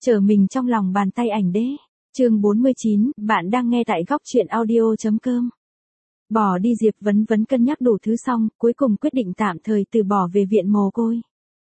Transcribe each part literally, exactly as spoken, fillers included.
Trở mình trong lòng bàn tay ảnh đế. Chương bốn mươi chín, bạn đang nghe tại góc truyện audio chấm com. Bỏ đi Diệp Vấn Vấn cân nhắc đủ thứ xong, cuối cùng quyết định tạm thời từ bỏ về viện mồ côi.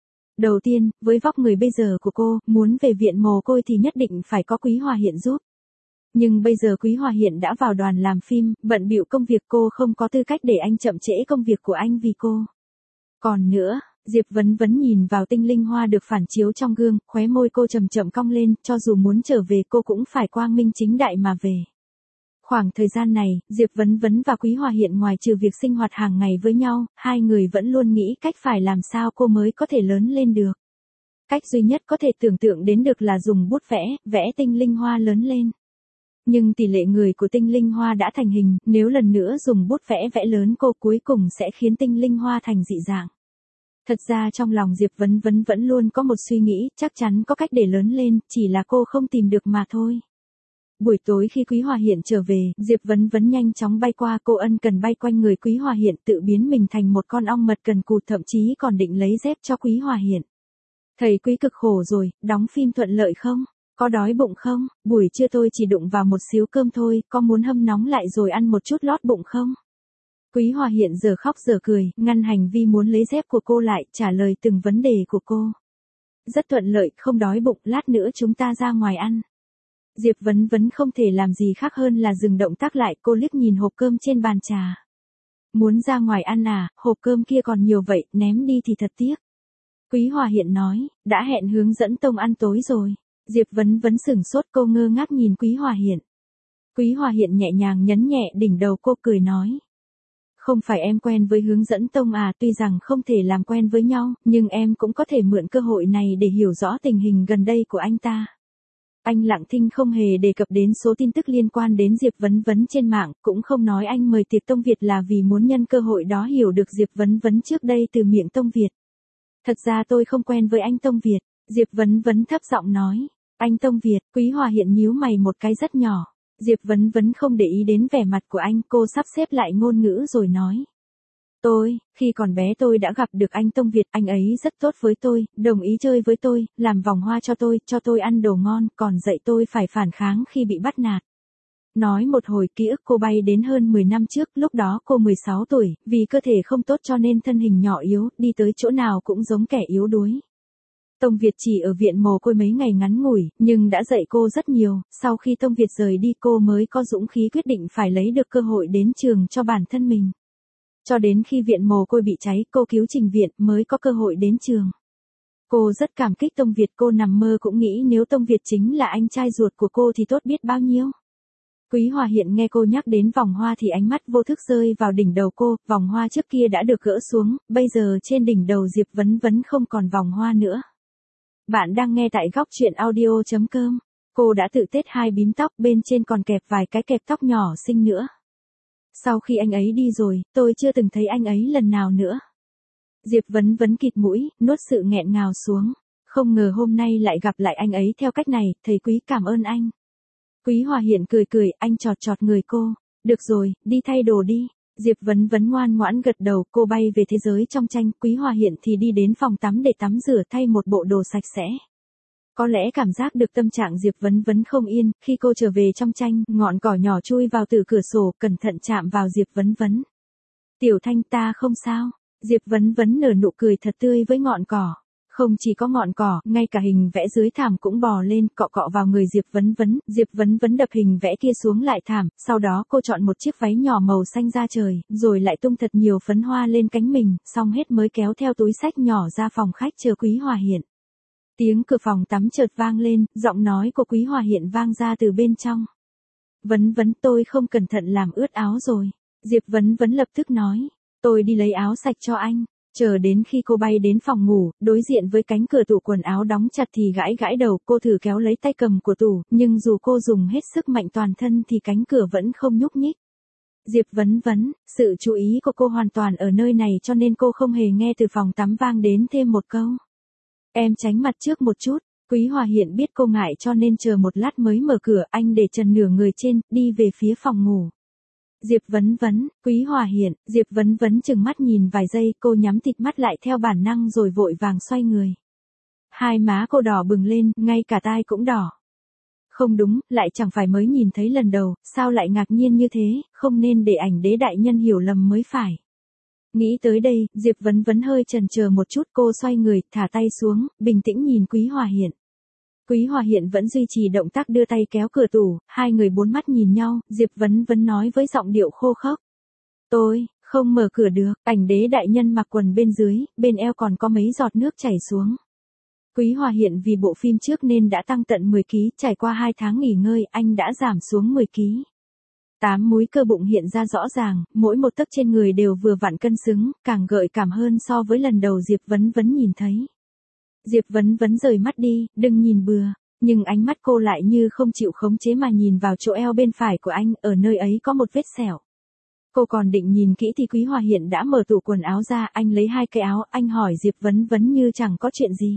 Đầu tiên, với vóc người bây giờ của cô, muốn về viện mồ côi thì nhất định phải có Quý Hòa Hiện giúp. Nhưng bây giờ Quý Hòa Hiện đã vào đoàn làm phim, bận bịu công việc, cô không có tư cách để anh chậm trễ công việc của anh vì cô. Còn nữa, Diệp Vấn Vấn nhìn vào tinh linh hoa được phản chiếu trong gương, khóe môi cô chậm chậm cong lên, cho dù muốn trở về cô cũng phải quang minh chính đại mà về. Khoảng thời gian này, Diệp Vấn Vấn và Quý Hòa Hiện ngoài trừ việc sinh hoạt hàng ngày với nhau, hai người vẫn luôn nghĩ cách phải làm sao cô mới có thể lớn lên được. Cách duy nhất có thể tưởng tượng đến được là dùng bút vẽ, vẽ tinh linh hoa lớn lên. Nhưng tỷ lệ người của tinh linh hoa đã thành hình, nếu lần nữa dùng bút vẽ vẽ lớn cô cuối cùng sẽ khiến tinh linh hoa thành dị dạng. Thật ra trong lòng Diệp Vấn Vấn vẫn luôn có một suy nghĩ, chắc chắn có cách để lớn lên, chỉ là cô không tìm được mà thôi. Buổi tối khi Quý Hòa Hiện trở về, Diệp Vấn Vấn nhanh chóng bay qua, cô ân cần bay quanh người Quý Hòa Hiện, tự biến mình thành một con ong mật cần cụt, thậm chí còn định lấy dép cho Quý Hòa Hiện. Thầy Quý cực khổ rồi, đóng phim thuận lợi không? Có đói bụng không? Buổi trưa tôi chỉ đụng vào một xíu cơm thôi, có muốn hâm nóng lại rồi ăn một chút lót bụng không? Quý Hòa Hiện giờ khóc giờ cười, ngăn hành vi muốn lấy dép của cô lại, trả lời từng vấn đề của cô. Rất thuận lợi, không đói bụng, lát nữa chúng ta ra ngoài ăn. Diệp Vấn Vấn không thể làm gì khác hơn là dừng động tác lại, cô liếc nhìn hộp cơm trên bàn trà. Muốn ra ngoài ăn à, hộp cơm kia còn nhiều vậy, ném đi thì thật tiếc. Quý Hòa Hiện nói, đã hẹn hướng dẫn Tông ăn tối rồi. Diệp Vấn Vấn sửng sốt, cô ngơ ngác nhìn Quý Hòa Hiện. Quý Hòa Hiện nhẹ nhàng nhấn nhẹ đỉnh đầu cô, cười nói. Không phải em quen với hướng dẫn Tông à, tuy rằng không thể làm quen với nhau, nhưng em cũng có thể mượn cơ hội này để hiểu rõ tình hình gần đây của anh ta. Anh lặng thinh không hề đề cập đến số tin tức liên quan đến Diệp Vấn Vấn trên mạng, cũng không nói anh mời tiệc Tông Việt là vì muốn nhân cơ hội đó hiểu được Diệp Vấn Vấn trước đây từ miệng Tông Việt. Thật ra tôi không quen với anh Tông Việt, Diệp Vấn Vấn thấp giọng nói. Anh Tông Việt, Quý Hòa Hiện nhíu mày một cái rất nhỏ. Diệp Vấn Vấn không để ý đến vẻ mặt của anh, cô sắp xếp lại ngôn ngữ rồi nói. Tôi, khi còn bé tôi đã gặp được anh Tông Việt, anh ấy rất tốt với tôi, đồng ý chơi với tôi, làm vòng hoa cho tôi, cho tôi ăn đồ ngon, còn dạy tôi phải phản kháng khi bị bắt nạt. Nói một hồi ký ức cô bay đến hơn mười năm trước, lúc đó cô mười sáu tuổi, vì cơ thể không tốt cho nên thân hình nhỏ yếu, đi tới chỗ nào cũng giống kẻ yếu đuối. Tông Việt chỉ ở viện mồ côi mấy ngày ngắn ngủi, nhưng đã dạy cô rất nhiều, sau khi Tông Việt rời đi cô mới có dũng khí quyết định phải lấy được cơ hội đến trường cho bản thân mình. Cho đến khi viện mồ côi bị cháy, cô cứu trình viện mới có cơ hội đến trường. Cô rất cảm kích Tông Việt, cô nằm mơ cũng nghĩ nếu Tông Việt chính là anh trai ruột của cô thì tốt biết bao nhiêu. Quý Hòa Hiện nghe cô nhắc đến vòng hoa thì ánh mắt vô thức rơi vào đỉnh đầu cô, vòng hoa trước kia đã được gỡ xuống, bây giờ trên đỉnh đầu Diệp Vấn Vấn không còn vòng hoa nữa. Bạn đang nghe tại góc truyện audio chấm com. Cô đã tự tết hai bím tóc, bên trên còn kẹp vài cái kẹp tóc nhỏ xinh nữa. Sau khi anh ấy đi rồi, tôi chưa từng thấy anh ấy lần nào nữa. Diệp Vấn Vấn kịt mũi, nuốt sự nghẹn ngào xuống. Không ngờ hôm nay lại gặp lại anh ấy theo cách này, thầy Quý cảm ơn anh. Quý Hòa Hiện cười cười, anh chọt chọt người cô. Được rồi, đi thay đồ đi. Diệp Vấn Vấn ngoan ngoãn gật đầu, cô bay về thế giới trong tranh, Quý Hòa Hiện thì đi đến phòng tắm để tắm rửa thay một bộ đồ sạch sẽ. Có lẽ cảm giác được tâm trạng Diệp Vấn Vấn không yên, khi cô trở về trong tranh, ngọn cỏ nhỏ chui vào từ cửa sổ, cẩn thận chạm vào Diệp Vấn Vấn. Tiểu Thanh ta không sao. Diệp Vấn Vấn nở nụ cười thật tươi với ngọn cỏ. Không chỉ có ngọn cỏ, ngay cả hình vẽ dưới thảm cũng bò lên, cọ cọ vào người Diệp Vấn Vấn. Diệp Vấn Vấn đập hình vẽ kia xuống lại thảm, sau đó cô chọn một chiếc váy nhỏ màu xanh da trời, rồi lại tung thật nhiều phấn hoa lên cánh mình, xong hết mới kéo theo túi xách nhỏ ra phòng khách chờ Quý Hòa Hiện. Tiếng cửa phòng tắm chợt vang lên, giọng nói của Quý Hòa Hiện vang ra từ bên trong. Vấn Vấn, tôi không cẩn thận làm ướt áo rồi. Diệp Vấn Vấn lập tức nói, tôi đi lấy áo sạch cho anh. Chờ đến khi cô bay đến phòng ngủ, đối diện với cánh cửa tủ quần áo đóng chặt thì gãi gãi đầu, cô thử kéo lấy tay cầm của tủ, nhưng dù cô dùng hết sức mạnh toàn thân thì cánh cửa vẫn không nhúc nhích. Diệp Vấn Vấn, sự chú ý của cô hoàn toàn ở nơi này cho nên cô không hề nghe từ phòng tắm vang đến thêm một câu. Em tránh mặt trước một chút. Quý Hòa Hiện biết cô ngại cho nên chờ một lát mới mở cửa, anh để trần nửa người trên, đi về phía phòng ngủ. Diệp Vấn Vấn, Quý Hòa Hiện, Diệp Vấn Vấn chừng mắt nhìn vài giây, cô nhắm tịt mắt lại theo bản năng rồi vội vàng xoay người. Hai má cô đỏ bừng lên, ngay cả tai cũng đỏ. Không đúng, lại chẳng phải mới nhìn thấy lần đầu, sao lại ngạc nhiên như thế, không nên để ảnh đế đại nhân hiểu lầm mới phải. Nghĩ tới đây, Diệp Vấn Vấn hơi chần chờ một chút, cô xoay người, thả tay xuống, bình tĩnh nhìn Quý Hòa Hiện. Quý Hòa Hiện vẫn duy trì động tác đưa tay kéo cửa tủ, hai người bốn mắt nhìn nhau, Diệp Vấn Vấn nói với giọng điệu khô khốc. Tôi, không mở cửa được, ảnh đế đại nhân mặc quần bên dưới, bên eo còn có mấy giọt nước chảy xuống. Quý Hòa Hiện vì bộ phim trước nên đã tăng tận mười ki lô gam, trải qua hai tháng nghỉ ngơi, anh đã giảm xuống mười ki lô gam. Tám múi cơ bụng hiện ra rõ ràng, mỗi một tấc trên người đều vừa vặn cân xứng, càng gợi cảm hơn so với lần đầu Diệp Vấn Vấn nhìn thấy. Diệp Vấn Vấn rời mắt đi, đừng nhìn bừa, nhưng ánh mắt cô lại như không chịu khống chế mà nhìn vào chỗ eo bên phải của anh, ở nơi ấy có một vết sẹo. Cô còn định nhìn kỹ thì Quý Hòa Hiện đã mở tủ quần áo ra, anh lấy hai cái áo, anh hỏi Diệp Vấn Vấn như chẳng có chuyện gì.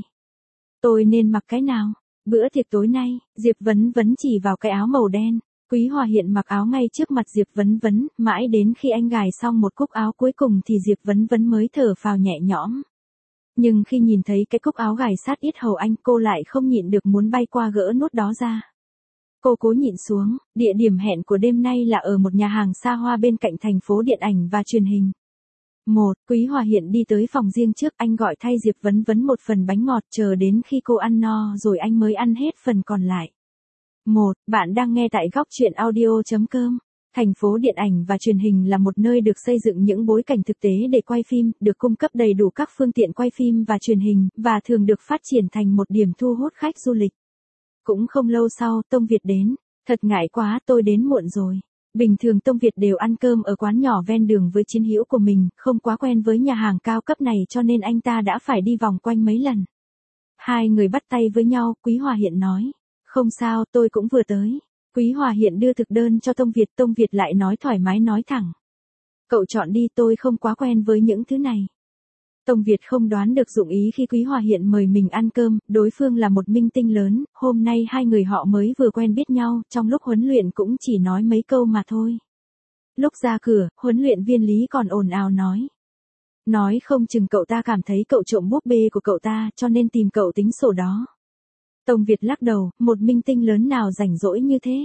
Tôi nên mặc cái nào? Bữa tiệc tối nay, Diệp Vấn Vấn chỉ vào cái áo màu đen. Quý Hòa Hiện mặc áo ngay trước mặt Diệp Vấn Vấn, mãi đến khi anh gài xong một cúc áo cuối cùng thì Diệp Vấn Vấn mới thở phào nhẹ nhõm. Nhưng khi nhìn thấy cái cúc áo gài sát yết hầu anh, cô lại không nhịn được muốn bay qua gỡ nút đó ra. Cô cố nhịn xuống, địa điểm hẹn của đêm nay là ở một nhà hàng xa hoa bên cạnh thành phố điện ảnh và truyền hình. Một, Quý Hòa Hiện đi tới phòng riêng trước, anh gọi thay Diệp Vấn Vấn một phần bánh ngọt, chờ đến khi cô ăn no rồi anh mới ăn hết phần còn lại. Một, bạn đang nghe tại góc truyện audio chấm com. Thành phố điện ảnh và truyền hình là một nơi được xây dựng những bối cảnh thực tế để quay phim, được cung cấp đầy đủ các phương tiện quay phim và truyền hình, và thường được phát triển thành một điểm thu hút khách du lịch. Cũng không lâu sau, Tông Việt đến. Thật ngại quá, tôi đến muộn rồi. Bình thường Tông Việt đều ăn cơm ở quán nhỏ ven đường với chiến hữu của mình, không quá quen với nhà hàng cao cấp này cho nên anh ta đã phải đi vòng quanh mấy lần. Hai người bắt tay với nhau, Quý Hòa Hiện nói. Không sao, tôi cũng vừa tới. Quý Hòa Hiện đưa thực đơn cho Tông Việt, Tông Việt lại nói thoải mái nói thẳng. Cậu chọn đi, tôi không quá quen với những thứ này. Tông Việt không đoán được dụng ý khi Quý Hòa Hiện mời mình ăn cơm, đối phương là một minh tinh lớn, hôm nay hai người họ mới vừa quen biết nhau, trong lúc huấn luyện cũng chỉ nói mấy câu mà thôi. Lúc ra cửa, huấn luyện viên Lý còn ồn ào nói. Nói không chừng cậu ta cảm thấy cậu trộm búp bê của cậu ta, cho nên tìm cậu tính sổ đó. Tông Việt lắc đầu, một minh tinh lớn nào rảnh rỗi như thế.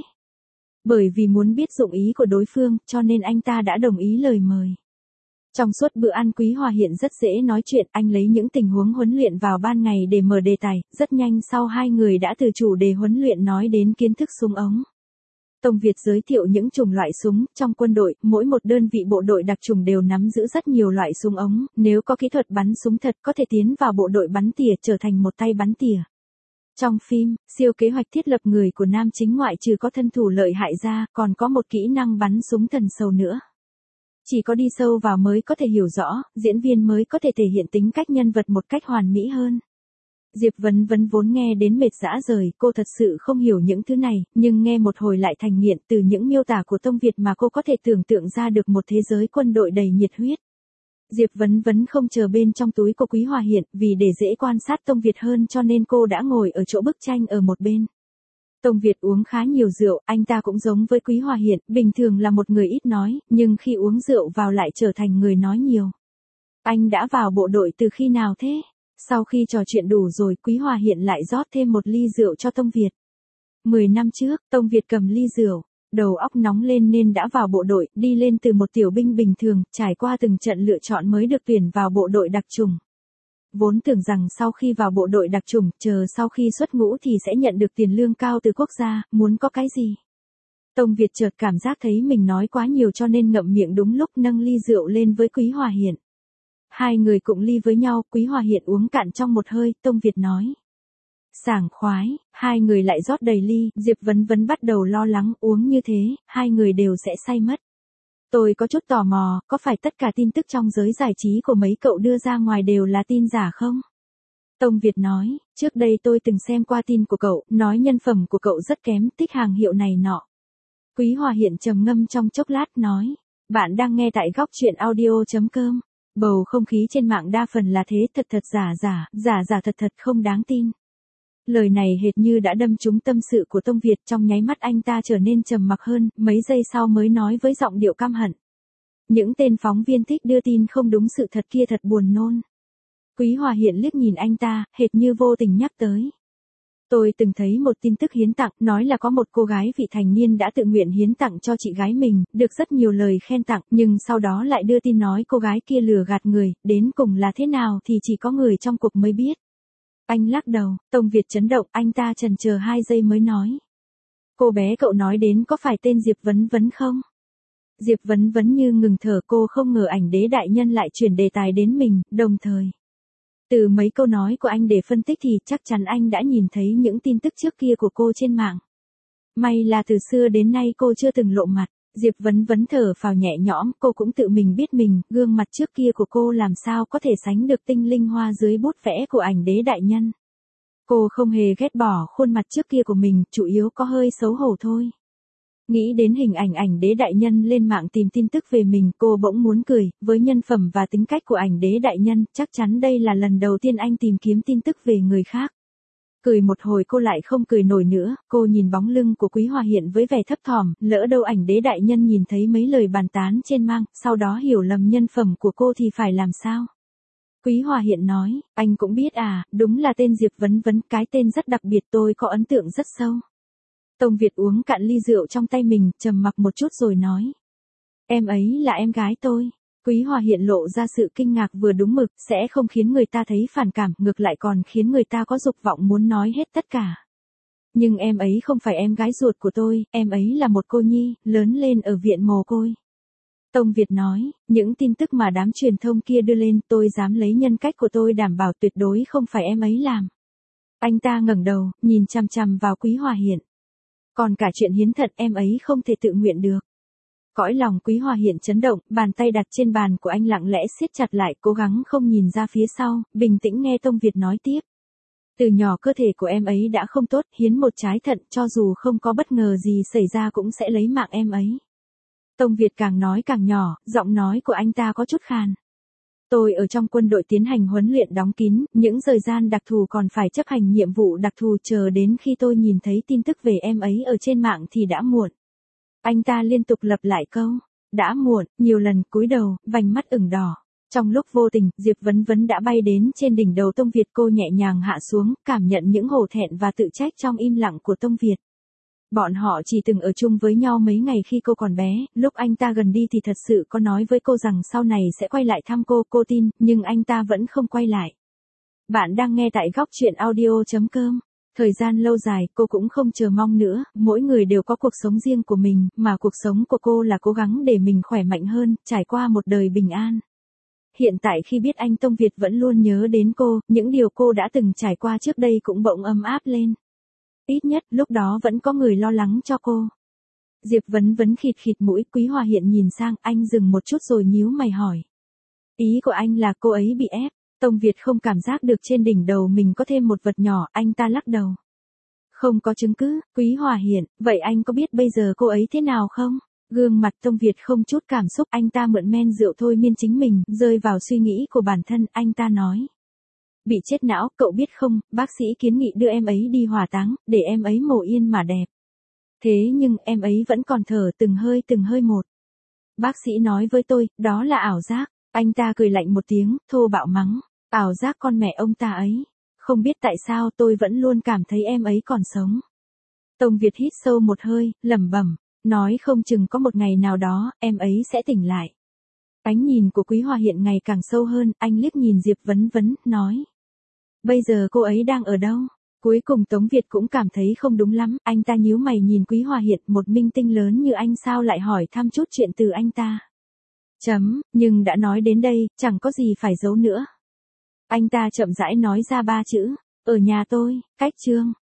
Bởi vì muốn biết dụng ý của đối phương, cho nên anh ta đã đồng ý lời mời. Trong suốt bữa ăn Quý Hòa Hiện rất dễ nói chuyện, anh lấy những tình huống huấn luyện vào ban ngày để mở đề tài, rất nhanh sau hai người đã từ chủ đề huấn luyện nói đến kiến thức súng ống. Tông Việt giới thiệu những chủng loại súng, trong quân đội, mỗi một đơn vị bộ đội đặc chủng đều nắm giữ rất nhiều loại súng ống, nếu có kỹ thuật bắn súng thật có thể tiến vào bộ đội bắn tỉa trở thành một tay bắn tỉa. Trong phim, siêu kế hoạch thiết lập người của nam chính ngoại trừ có thân thủ lợi hại ra, còn có một kỹ năng bắn súng thần sâu nữa. Chỉ có đi sâu vào mới có thể hiểu rõ, diễn viên mới có thể thể hiện tính cách nhân vật một cách hoàn mỹ hơn. Diệp Vấn Vấn vốn nghe đến mệt rã rời, cô thật sự không hiểu những thứ này, nhưng nghe một hồi lại thành nghiện, từ những miêu tả của Tông Việt mà cô có thể tưởng tượng ra được một thế giới quân đội đầy nhiệt huyết. Diệp Vấn Vấn không chờ bên trong túi của Quý Hòa Hiện, vì để dễ quan sát Tông Việt hơn cho nên cô đã ngồi ở chỗ bức tranh ở một bên. Tông Việt uống khá nhiều rượu, anh ta cũng giống với Quý Hòa Hiện, bình thường là một người ít nói, nhưng khi uống rượu vào lại trở thành người nói nhiều. Anh đã vào bộ đội từ khi nào thế? Sau khi trò chuyện đủ rồi, Quý Hòa Hiện lại rót thêm một ly rượu cho Tông Việt. Mười năm trước, Tông Việt cầm ly rượu, đầu óc nóng lên nên đã vào bộ đội, đi lên từ một tiểu binh bình thường, trải qua từng trận lựa chọn mới được tuyển vào bộ đội đặc chủng. Vốn tưởng rằng sau khi vào bộ đội đặc chủng, chờ sau khi xuất ngũ thì sẽ nhận được tiền lương cao từ quốc gia, muốn có cái gì. Tông Việt chợt cảm giác thấy mình nói quá nhiều cho nên ngậm miệng đúng lúc nâng ly rượu lên với Quý Hòa Hiện. Hai người cùng ly với nhau, Quý Hòa Hiện uống cạn trong một hơi, Tông Việt nói. Sảng khoái, hai người lại rót đầy ly, Diệp Vấn Vấn bắt đầu lo lắng, uống như thế, hai người đều sẽ say mất. Tôi có chút tò mò, có phải tất cả tin tức trong giới giải trí của mấy cậu đưa ra ngoài đều là tin giả không? Tông Việt nói, trước đây tôi từng xem qua tin của cậu, nói nhân phẩm của cậu rất kém, thích hàng hiệu này nọ. Quý Hòa Hiện trầm ngâm trong chốc lát nói, bạn đang nghe tại góc truyện audio chấm com. Bầu không khí trên mạng đa phần là thế, thật thật giả giả, giả giả thật thật không đáng tin. Lời này hệt như đã đâm trúng tâm sự của Tông Việt, trong nháy mắt anh ta trở nên trầm mặc hơn, mấy giây sau mới nói với giọng điệu căm hận. Những tên phóng viên thích đưa tin không đúng sự thật kia thật buồn nôn. Quý Hòa Hiện liếc nhìn anh ta, hệt như vô tình nhắc tới. Tôi từng thấy một tin tức hiến tặng, nói là có một cô gái vị thành niên đã tự nguyện hiến tặng cho chị gái mình, được rất nhiều lời khen tặng, nhưng sau đó lại đưa tin nói cô gái kia lừa gạt người, đến cùng là thế nào thì chỉ có người trong cuộc mới biết. Anh lắc đầu, Tông Việt chấn động, anh ta chần chờ hai giây mới nói. Cô bé cậu nói đến có phải tên Diệp Vấn Vấn không? Diệp Vấn Vấn như ngừng thở, cô không ngờ ảnh đế đại nhân lại chuyển đề tài đến mình, đồng thời. Từ mấy câu nói của anh để phân tích thì chắc chắn anh đã nhìn thấy những tin tức trước kia của cô trên mạng. May là từ xưa đến nay cô chưa từng lộ mặt. Diệp Vấn Vấn thở phào nhẹ nhõm, cô cũng tự mình biết mình, gương mặt trước kia của cô làm sao có thể sánh được tinh linh hoa dưới bút vẽ của ảnh đế đại nhân. Cô không hề ghét bỏ khuôn mặt trước kia của mình, chủ yếu có hơi xấu hổ thôi. Nghĩ đến hình ảnh ảnh đế đại nhân lên mạng tìm tin tức về mình, cô bỗng muốn cười, với nhân phẩm và tính cách của ảnh đế đại nhân, chắc chắn đây là lần đầu tiên anh tìm kiếm tin tức về người khác. Cười một hồi cô lại không cười nổi nữa, cô nhìn bóng lưng của Quý Hòa Hiện với vẻ thấp thỏm, lỡ đâu ảnh đế đại nhân nhìn thấy mấy lời bàn tán trên mạng, sau đó hiểu lầm nhân phẩm của cô thì phải làm sao? Quý Hòa Hiện nói, anh cũng biết à, đúng là tên Diệp Vấn Vấn, cái tên rất đặc biệt, tôi có ấn tượng rất sâu. Tông Việt uống cạn ly rượu trong tay mình, trầm mặc một chút rồi nói. Em ấy là em gái tôi. Quý Hòa Hiện lộ ra sự kinh ngạc vừa đúng mực, sẽ không khiến người ta thấy phản cảm, ngược lại còn khiến người ta có dục vọng muốn nói hết tất cả. Nhưng em ấy không phải em gái ruột của tôi, em ấy là một cô nhi, lớn lên ở viện mồ côi. Tông Việt nói, những tin tức mà đám truyền thông kia đưa lên, tôi dám lấy nhân cách của tôi đảm bảo tuyệt đối không phải em ấy làm. Anh ta ngẩng đầu, nhìn chằm chằm vào Quý Hòa Hiện. Còn cả chuyện hiến thận em ấy không thể tự nguyện được. Cõi lòng Quý Hòa Hiện chấn động, bàn tay đặt trên bàn của anh lặng lẽ siết chặt lại, cố gắng không nhìn ra phía sau, bình tĩnh nghe Tông Việt nói tiếp. Từ nhỏ cơ thể của em ấy đã không tốt, hiến một trái thận cho dù không có bất ngờ gì xảy ra cũng sẽ lấy mạng em ấy. Tông Việt càng nói càng nhỏ, giọng nói của anh ta có chút khàn. Tôi ở trong quân đội tiến hành huấn luyện đóng kín, những thời gian đặc thù còn phải chấp hành nhiệm vụ đặc thù, chờ đến khi tôi nhìn thấy tin tức về em ấy ở trên mạng thì đã muộn. Anh ta liên tục lặp lại câu, đã muộn, nhiều lần, cúi đầu, vành mắt ửng đỏ. Trong lúc vô tình, Diệp Vấn Vấn đã bay đến trên đỉnh đầu Tông Việt, cô nhẹ nhàng hạ xuống, cảm nhận những hổ thẹn và tự trách trong im lặng của Tông Việt. Bọn họ chỉ từng ở chung với nhau mấy ngày khi cô còn bé, lúc anh ta gần đi thì thật sự có nói với cô rằng sau này sẽ quay lại thăm cô, cô tin, nhưng anh ta vẫn không quay lại. Bạn đang nghe tại góc truyện audio chấm com. Thời gian lâu dài, cô cũng không chờ mong nữa, mỗi người đều có cuộc sống riêng của mình, mà cuộc sống của cô là cố gắng để mình khỏe mạnh hơn, trải qua một đời bình an. Hiện tại khi biết anh Tông Việt vẫn luôn nhớ đến cô, những điều cô đã từng trải qua trước đây cũng bỗng ấm áp lên. Ít nhất, lúc đó vẫn có người lo lắng cho cô. Diệp Vấn Vấn khịt khịt mũi, Quý Hòa Hiện nhìn sang, anh dừng một chút rồi nhíu mày hỏi. Ý của anh là cô ấy bị ép. Tông Việt không cảm giác được trên đỉnh đầu mình có thêm một vật nhỏ, anh ta lắc đầu. Không có chứng cứ, Quý Hòa Hiện, vậy anh có biết bây giờ cô ấy thế nào không? Gương mặt Tông Việt không chút cảm xúc, anh ta mượn men rượu thôi miên chính mình, rơi vào suy nghĩ của bản thân, anh ta nói. Bị chết não, cậu biết không, bác sĩ kiến nghị đưa em ấy đi hỏa táng, để em ấy mồ yên mà đẹp. Thế nhưng, em ấy vẫn còn thở từng hơi từng hơi một. Bác sĩ nói với tôi, đó là ảo giác. Anh ta cười lạnh một tiếng, thô bạo mắng. Ảo giác con mẹ ông ta ấy. Không biết tại sao tôi vẫn luôn cảm thấy em ấy còn sống. Tông Việt hít sâu một hơi, lẩm bẩm, nói không chừng có một ngày nào đó, em ấy sẽ tỉnh lại. Ánh nhìn của Quý Hòa Hiện ngày càng sâu hơn, anh liếc nhìn Diệp Vấn Vấn, nói. Bây giờ cô ấy đang ở đâu? Cuối cùng Tống Việt cũng cảm thấy không đúng lắm, anh ta nhíu mày nhìn Quý Hòa Hiện, một minh tinh lớn như anh sao lại hỏi thăm chút chuyện từ anh ta. Chấm, nhưng đã nói đến đây, chẳng có gì phải giấu nữa. Anh ta chậm rãi nói ra ba chữ, ở nhà tôi, cách chương.